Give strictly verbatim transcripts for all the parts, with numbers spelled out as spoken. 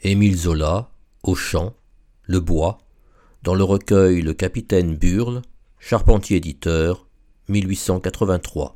Émile Zola, au chant, le bois, dans le recueil Le Capitaine Burle, Charpentier éditeur, mille huit cent quatre-vingt-trois.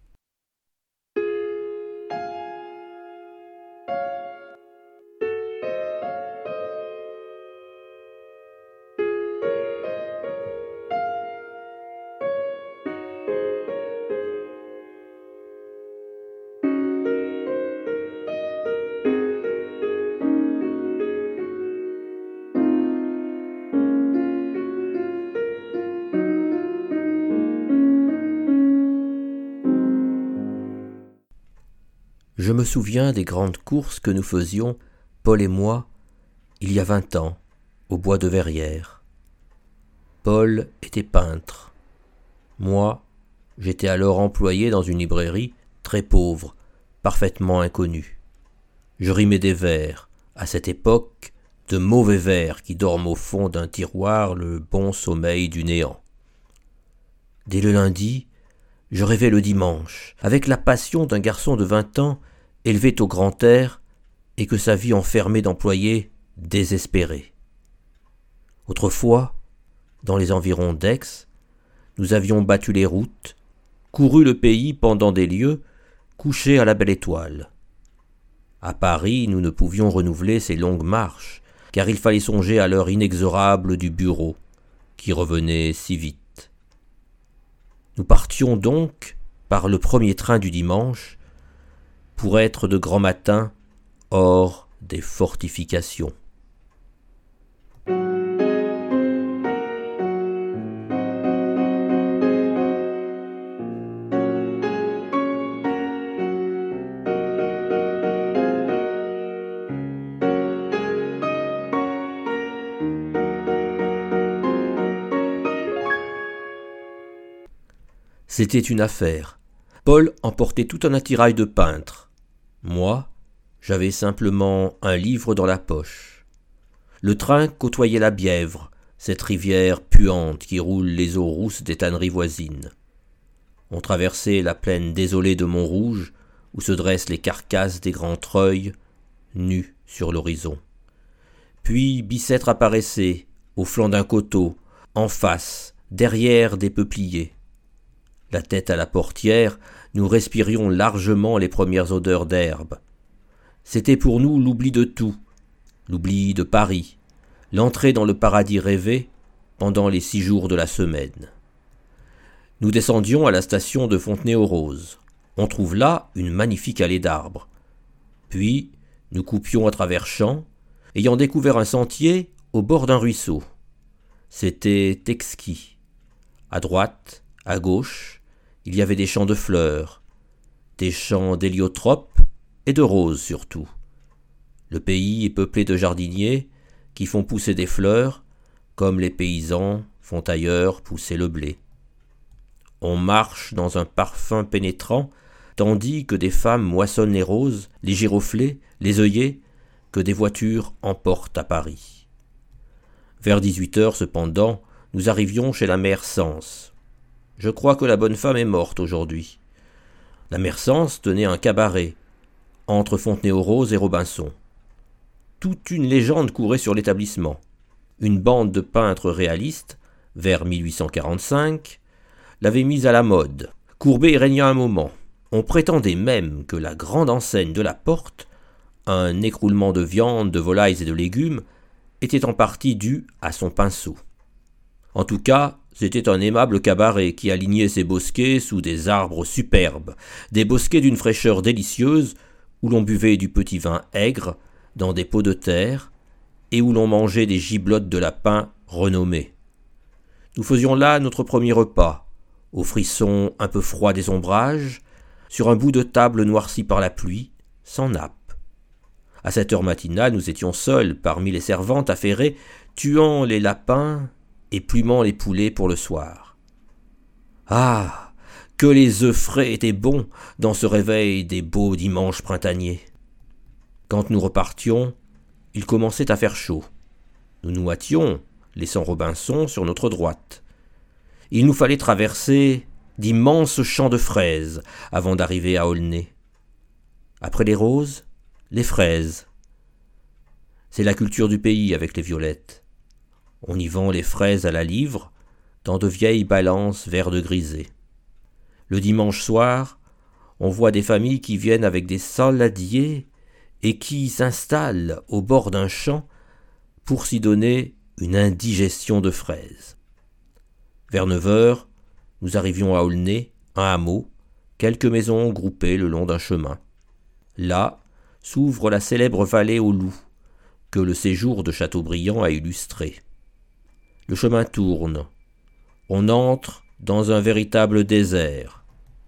Je me souviens des grandes courses que nous faisions, Paul et moi, il y a vingt ans, au bois de Verrières. Paul était peintre. Moi, j'étais alors employé dans une librairie très pauvre, parfaitement inconnue. Je rimais des vers, à cette époque, de mauvais vers qui dorment au fond d'un tiroir le bon sommeil du néant. Dès le lundi, je rêvais le dimanche, avec la passion d'un garçon de vingt ans élevé au grand air et que sa vie enfermée d'employés désespérée. Autrefois, dans les environs d'Aix, nous avions battu les routes, couru le pays pendant des lieues, couchés à la belle étoile. À Paris, nous ne pouvions renouveler ces longues marches, car il fallait songer à l'heure inexorable du bureau, qui revenait si vite. Nous partions donc par le premier train du dimanche, pour être de grand matin hors des fortifications. C'était une affaire. Paul emportait tout un attirail de peintre. Moi, j'avais simplement un livre dans la poche. Le train côtoyait la Bièvre, cette rivière puante qui roule les eaux rousses des tanneries voisines. On traversait la plaine désolée de Montrouge, où se dressent les carcasses des grands treuils, nus sur l'horizon. Puis Bicêtre apparaissait, au flanc d'un coteau, en face, derrière des peupliers. La tête à la portière, nous respirions largement les premières odeurs d'herbe. C'était pour nous l'oubli de tout, l'oubli de Paris, l'entrée dans le paradis rêvé pendant les six jours de la semaine. Nous descendions à la station de Fontenay-aux-Roses. On trouve là une magnifique allée d'arbres. Puis, nous coupions à travers champs, ayant découvert un sentier au bord d'un ruisseau. C'était exquis. À droite, à gauche, il y avait des champs de fleurs, des champs d'héliotropes et de roses surtout. Le pays est peuplé de jardiniers qui font pousser des fleurs, comme les paysans font ailleurs pousser le blé. On marche dans un parfum pénétrant, tandis que des femmes moissonnent les roses, les giroflées, les œillets, que des voitures emportent à Paris. Vers dix-huit heures cependant, nous arrivions chez la mère Sens. Je crois que la bonne femme est morte aujourd'hui. La mère Sens tenait un cabaret, entre Fontenay-aux-Roses et Robinson. Toute une légende courait sur l'établissement. Une bande de peintres réalistes, vers mille huit cent quarante-cinq, l'avait mise à la mode. Courbet régna un moment. On prétendait même que la grande enseigne de la porte, un écroulement de viande, de volailles et de légumes, était en partie dû à son pinceau. En tout cas, c'était un aimable cabaret qui alignait ses bosquets sous des arbres superbes, des bosquets d'une fraîcheur délicieuse, où l'on buvait du petit vin aigre dans des pots de terre et où l'on mangeait des giblottes de lapin renommées. Nous faisions là notre premier repas, au frisson un peu froid des ombrages, sur un bout de table noirci par la pluie, sans nappe. À cette heure matinale, nous étions seuls parmi les servantes affairées, tuant les lapins et plumant les poulets pour le soir. Ah, que les œufs frais étaient bons dans ce réveil des beaux dimanches printaniers. Quand nous repartions, il commençait à faire chaud. Nous nous hâtions, laissant Robinson sur notre droite. Il nous fallait traverser d'immenses champs de fraises avant d'arriver à Aulnay. Après les roses, les fraises. C'est la culture du pays avec les violettes. On y vend les fraises à la livre, dans de vieilles balances vert de grisé. Le dimanche soir, on voit des familles qui viennent avec des saladiers et qui s'installent au bord d'un champ pour s'y donner une indigestion de fraises. Vers neuf heures, nous arrivions à Aulnay, un hameau, quelques maisons groupées le long d'un chemin. Là s'ouvre la célèbre vallée aux loups, que le séjour de Chateaubriand a illustrée. Le chemin tourne. On entre dans un véritable désert.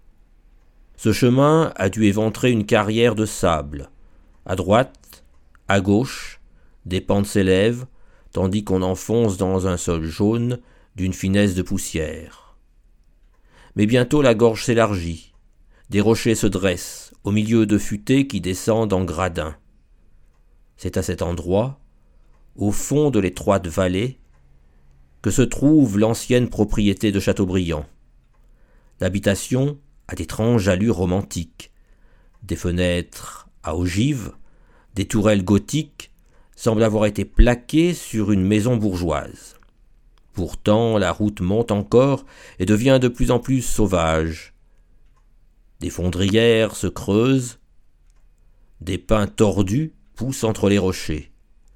Ce chemin a dû éventrer une carrière de sable. À droite, à gauche, des pentes s'élèvent, tandis qu'on enfonce dans un sol jaune d'une finesse de poussière. Mais bientôt la gorge s'élargit. Des rochers se dressent, au milieu de futaies qui descendent en gradins. C'est à cet endroit, au fond de l'étroite vallée, que se trouve l'ancienne propriété de Chateaubriand. L'habitation a d'étranges allures romantiques. Des fenêtres à ogives, des tourelles gothiques semblent avoir été plaquées sur une maison bourgeoise. Pourtant, la route monte encore et devient de plus en plus sauvage. Des fondrières se creusent, des pins tordus poussent entre les rochers.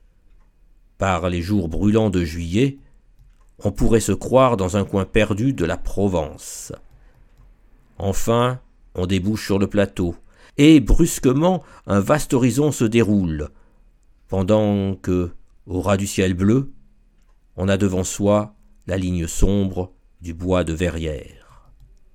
Par les jours brûlants de juillet, on pourrait se croire dans un coin perdu de la Provence. Enfin, on débouche sur le plateau, et brusquement un vaste horizon se déroule, pendant que, au ras du ciel bleu, on a devant soi la ligne sombre du bois de Verrières.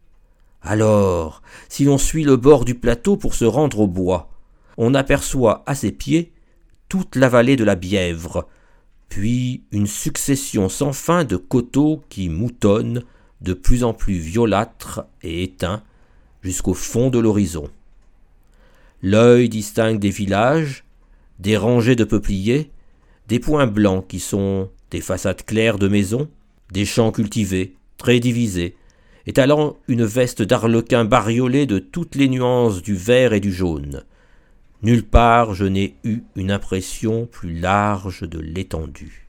Alors, si l'on suit le bord du plateau pour se rendre au bois, on aperçoit à ses pieds toute la vallée de la Bièvre, puis une succession sans fin de coteaux qui moutonnent de plus en plus violâtres et éteints jusqu'au fond de l'horizon. L'œil distingue des villages, des rangées de peupliers, des points blancs qui sont des façades claires de maisons, des champs cultivés, très divisés, étalant une veste d'arlequin bariolée de toutes les nuances du vert et du jaune. Nulle part je n'ai eu une impression plus large de l'étendue.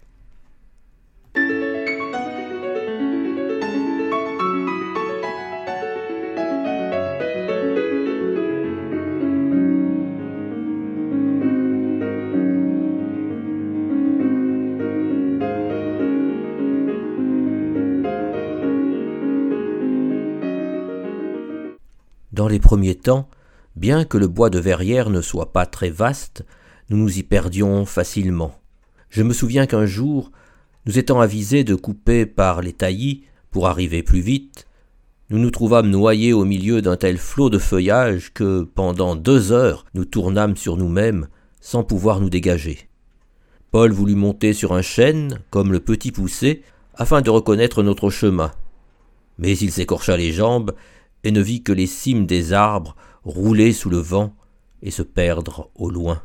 Dans les premiers temps, bien que le bois de Verrières ne soit pas très vaste, nous nous y perdions facilement. Je me souviens qu'un jour, nous étant avisés de couper par les taillis pour arriver plus vite, nous nous trouvâmes noyés au milieu d'un tel flot de feuillage que, pendant deux heures, nous tournâmes sur nous-mêmes sans pouvoir nous dégager. Paul voulut monter sur un chêne, comme le petit poussé, afin de reconnaître notre chemin. Mais il s'écorcha les jambes et ne vit que les cimes des arbres rouler sous le vent et se perdre au loin.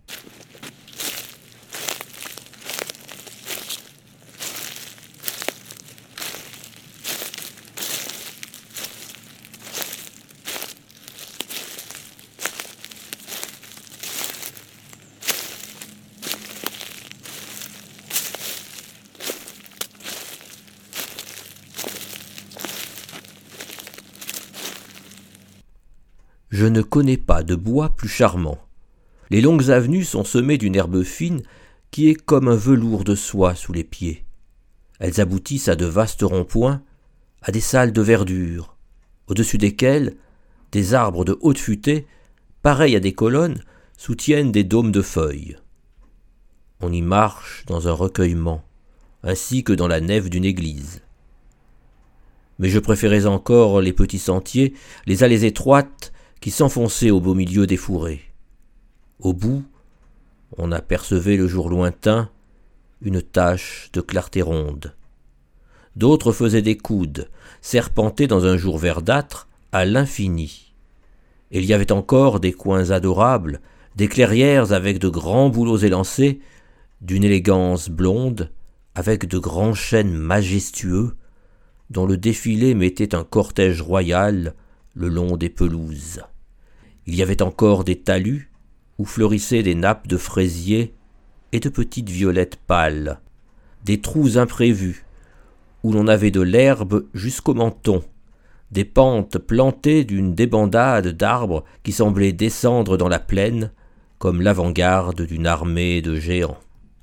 Je ne connais pas de bois plus charmant. Les longues avenues sont semées d'une herbe fine qui est comme un velours de soie sous les pieds. Elles aboutissent à de vastes ronds-points, à des salles de verdure, au-dessus desquelles des arbres de haute futée, pareils à des colonnes, soutiennent des dômes de feuilles. On y marche dans un recueillement, ainsi que dans la nef d'une église. Mais je préférais encore les petits sentiers, les allées étroites, qui s'enfonçait au beau milieu des fourrés. Au bout, on apercevait le jour lointain une tache de clarté ronde. D'autres faisaient des coudes, serpentés dans un jour verdâtre à l'infini. Et il y avait encore des coins adorables, des clairières avec de grands bouleaux élancés, d'une élégance blonde, avec de grands chênes majestueux, dont le défilé mettait un cortège royal le long des pelouses. Il y avait encore des talus où fleurissaient des nappes de fraisiers et de petites violettes pâles, des trous imprévus, où l'on avait de l'herbe jusqu'au menton, des pentes plantées d'une débandade d'arbres qui semblaient descendre dans la plaine comme l'avant-garde d'une armée de géants.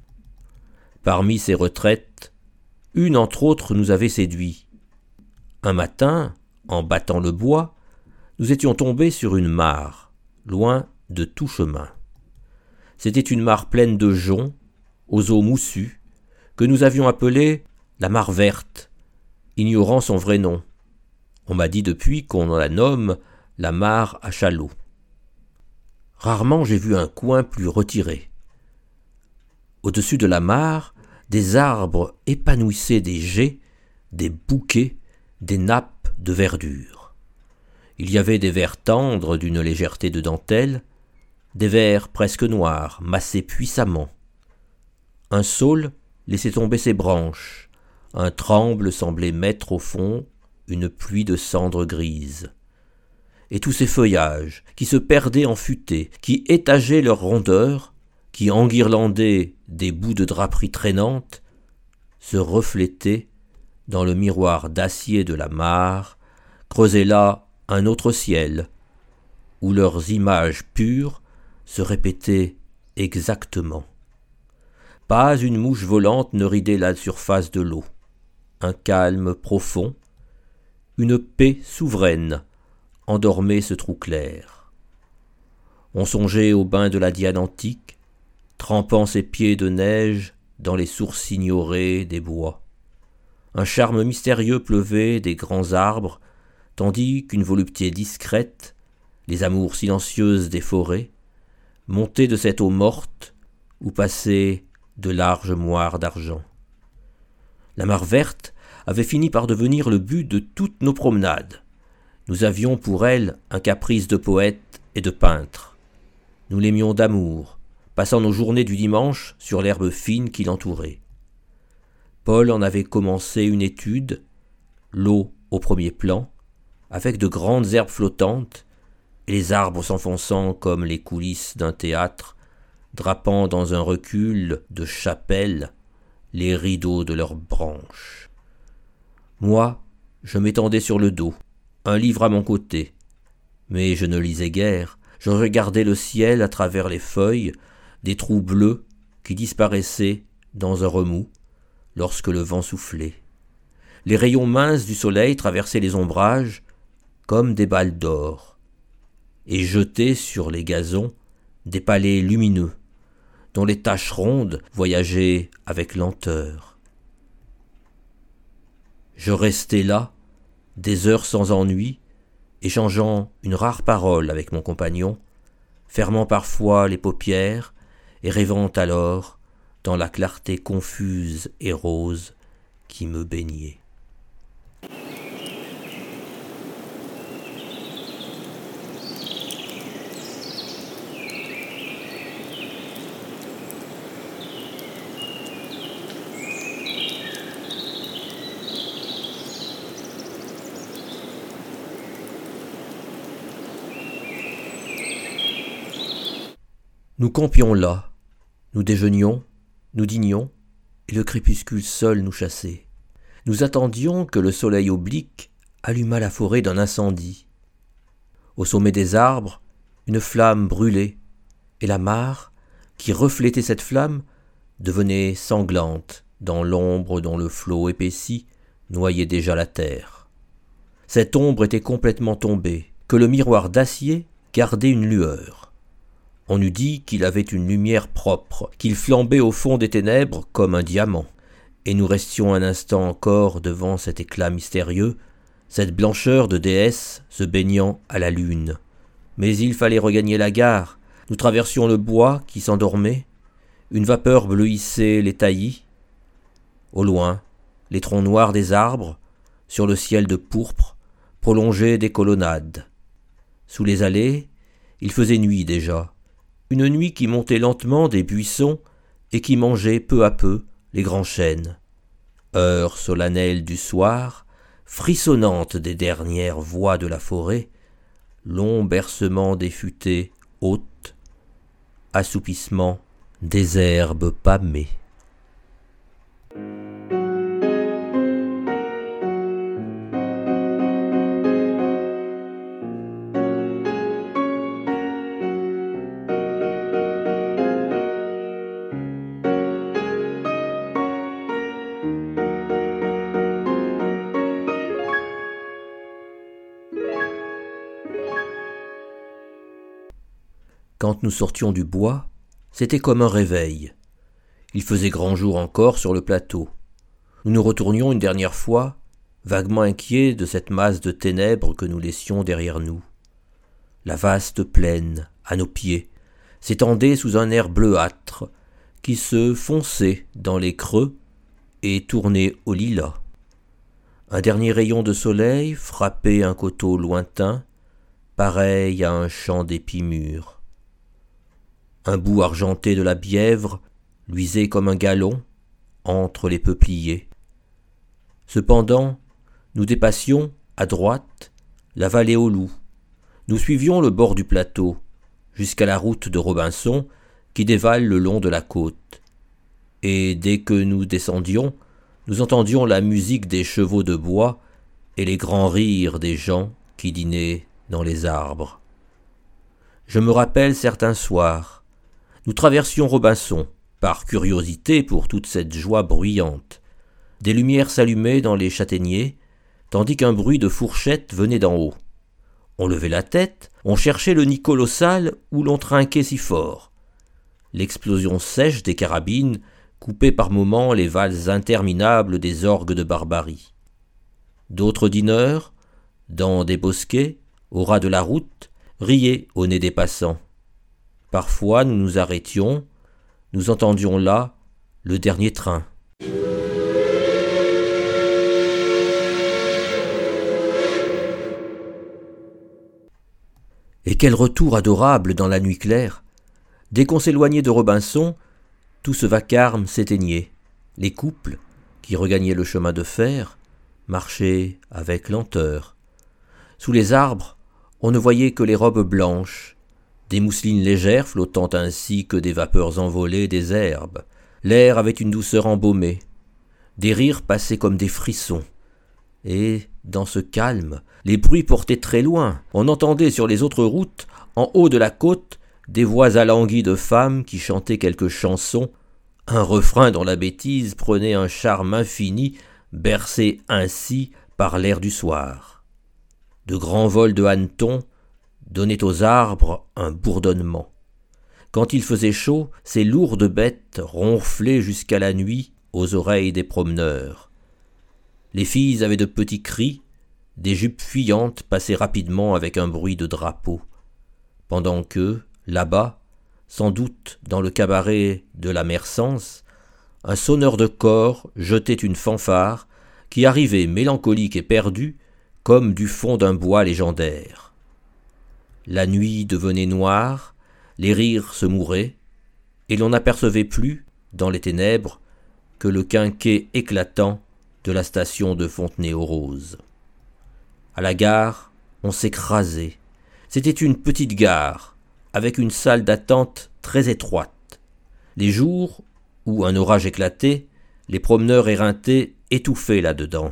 Parmi ces retraites, une entre autres nous avait séduits. Un matin, en battant le bois, nous étions tombés sur une mare, loin de tout chemin. C'était une mare pleine de joncs, aux eaux moussues, que nous avions appelée la mare verte, ignorant son vrai nom. On m'a dit depuis qu'on la nomme la mare à chalots. Rarement j'ai vu un coin plus retiré. Au-dessus de la mare, des arbres épanouissaient des jets, des bouquets, des nappes de verdure. Il y avait des vers tendres d'une légèreté de dentelle, des vers presque noirs, massés puissamment. Un saule laissait tomber ses branches, un tremble semblait mettre au fond une pluie de cendres grises. Et tous ces feuillages, qui se perdaient en futaies, qui étageaient leur rondeur, qui enguirlandaient des bouts de draperie traînantes, se reflétaient dans le miroir d'acier de la mare, creusaient là un autre ciel, où leurs images pures se répétaient exactement. Pas une mouche volante ne ridait la surface de l'eau. Un calme profond, une paix souveraine endormait ce trou clair. On songeait au bain de la Diane antique, trempant ses pieds de neige dans les sources ignorées des bois. Un charme mystérieux pleuvait des grands arbres, tandis qu'une volupté discrète, les amours silencieuses des forêts, montait de cette eau morte où passaient de larges moires d'argent. La mare verte avait fini par devenir le but de toutes nos promenades. Nous avions pour elle un caprice de poète et de peintre. Nous l'aimions d'amour, passant nos journées du dimanche sur l'herbe fine qui l'entourait. Paul en avait commencé une étude, l'eau au premier plan, avec de grandes herbes flottantes, et les arbres s'enfonçant comme les coulisses d'un théâtre, drapant dans un recul de chapelle les rideaux de leurs branches. Moi, je m'étendais sur le dos, un livre à mon côté, mais je ne lisais guère, je regardais le ciel à travers les feuilles, des trous bleus qui disparaissaient dans un remous lorsque le vent soufflait. Les rayons minces du soleil traversaient les ombrages comme des balles d'or, et jetaient sur les gazons des palais lumineux, dont les taches rondes voyageaient avec lenteur. Je restais là, des heures sans ennui, échangeant une rare parole avec mon compagnon, fermant parfois les paupières et rêvant alors dans la clarté confuse et rose qui me baignait. Nous campions là, nous déjeunions, nous dînions, et le crépuscule seul nous chassait. Nous attendions que le soleil oblique allumât la forêt d'un incendie. Au sommet des arbres, une flamme brûlait, et la mare, qui reflétait cette flamme, devenait sanglante dans l'ombre dont le flot épaissi noyait déjà la terre. Cette ombre était complètement tombée, que le miroir d'acier gardait une lueur. On eût dit qu'il avait une lumière propre, qu'il flambait au fond des ténèbres comme un diamant. Et nous restions un instant encore devant cet éclat mystérieux, cette blancheur de déesse se baignant à la lune. Mais il fallait regagner la gare. Nous traversions le bois qui s'endormait. Une vapeur bleuissait les taillis. Au loin, les troncs noirs des arbres, sur le ciel de pourpre, prolongeaient des colonnades. Sous les allées, il faisait nuit déjà. Une nuit qui montait lentement des buissons et qui mangeait peu à peu les grands chênes. Heure solennelle du soir, frissonnante des dernières voix de la forêt, long bercement des futaies hautes, assoupissement des herbes pâmées. Quand nous sortions du bois, c'était comme un réveil. Il faisait grand jour encore sur le plateau. Nous nous retournions une dernière fois, vaguement inquiets de cette masse de ténèbres que nous laissions derrière nous. La vaste plaine, à nos pieds, s'étendait sous un air bleuâtre qui se fonçait dans les creux et tournait au lilas. Un dernier rayon de soleil frappait un coteau lointain, pareil à un champ d'épis mûrs. Un bout argenté de la Bièvre luisait comme un galon entre les peupliers. Cependant, nous dépassions, à droite, la vallée aux loups. Nous suivions le bord du plateau, jusqu'à la route de Robinson qui dévale le long de la côte. Et dès que nous descendions, nous entendions la musique des chevaux de bois et les grands rires des gens qui dînaient dans les arbres. Je me rappelle certains soirs, nous traversions Robinson, par curiosité pour toute cette joie bruyante. Des lumières s'allumaient dans les châtaigniers, tandis qu'un bruit de fourchette venait d'en haut. On levait la tête, on cherchait le nid colossal où l'on trinquait si fort. L'explosion sèche des carabines coupait par moments les valses interminables des orgues de barbarie. D'autres dîneurs, dans des bosquets, au ras de la route, riaient au nez des passants. Parfois nous nous arrêtions, nous entendions là le dernier train. Et quel retour adorable dans la nuit claire! Dès qu'on s'éloignait de Robinson, tout ce vacarme s'éteignait. Les couples, qui regagnaient le chemin de fer, marchaient avec lenteur. Sous les arbres, on ne voyait que les robes blanches, des mousselines légères flottant ainsi que des vapeurs envolées des herbes. L'air avait une douceur embaumée. Des rires passaient comme des frissons. Et, dans ce calme, les bruits portaient très loin. On entendait sur les autres routes, en haut de la côte, des voix alanguies de femmes qui chantaient quelques chansons, un refrain dont la bêtise prenait un charme infini, bercé ainsi par l'air du soir. De grands vols de hannetons donnaient aux arbres un bourdonnement. Quand il faisait chaud, ces lourdes bêtes ronflaient jusqu'à la nuit aux oreilles des promeneurs. Les filles avaient de petits cris, des jupes fuyantes passaient rapidement avec un bruit de drapeau, pendant que, là-bas, sans doute dans le cabaret de la Mersens, un sonneur de cor jetait une fanfare qui arrivait mélancolique et perdue comme du fond d'un bois légendaire. La nuit devenait noire, les rires se mouraient, et l'on n'apercevait plus, dans les ténèbres, que le quinquet éclatant de la station de Fontenay-aux-Roses. À la gare, on s'écrasait. C'était une petite gare, avec une salle d'attente très étroite. Les jours où un orage éclatait, les promeneurs éreintés étouffaient là-dedans.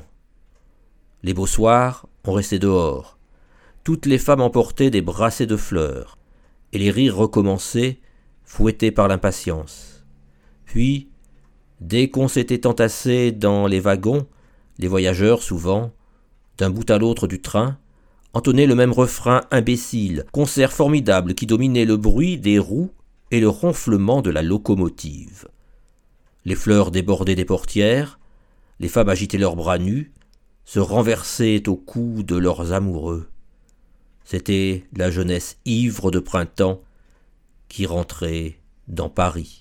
Les beaux soirs, on restait dehors. Toutes les femmes emportaient des brassées de fleurs, et les rires recommençaient, fouettés par l'impatience. Puis, dès qu'on s'était entassé dans les wagons, les voyageurs, souvent, d'un bout à l'autre du train, entonnaient le même refrain imbécile, concert formidable qui dominait le bruit des roues et le ronflement de la locomotive. Les fleurs débordaient des portières, les femmes agitaient leurs bras nus, se renversaient au cou de leurs amoureux. C'était la jeunesse ivre de printemps qui rentrait dans Paris.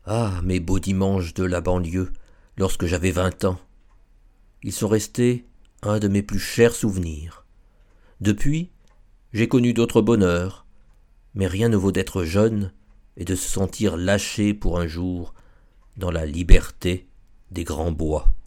Ah, mes beaux dimanches de la banlieue, lorsque j'avais vingt ans. Ils sont restés un de mes plus chers souvenirs. Depuis, j'ai connu d'autres bonheurs, mais rien ne vaut d'être jeune et de se sentir lâché pour un jour dans la liberté des grands bois.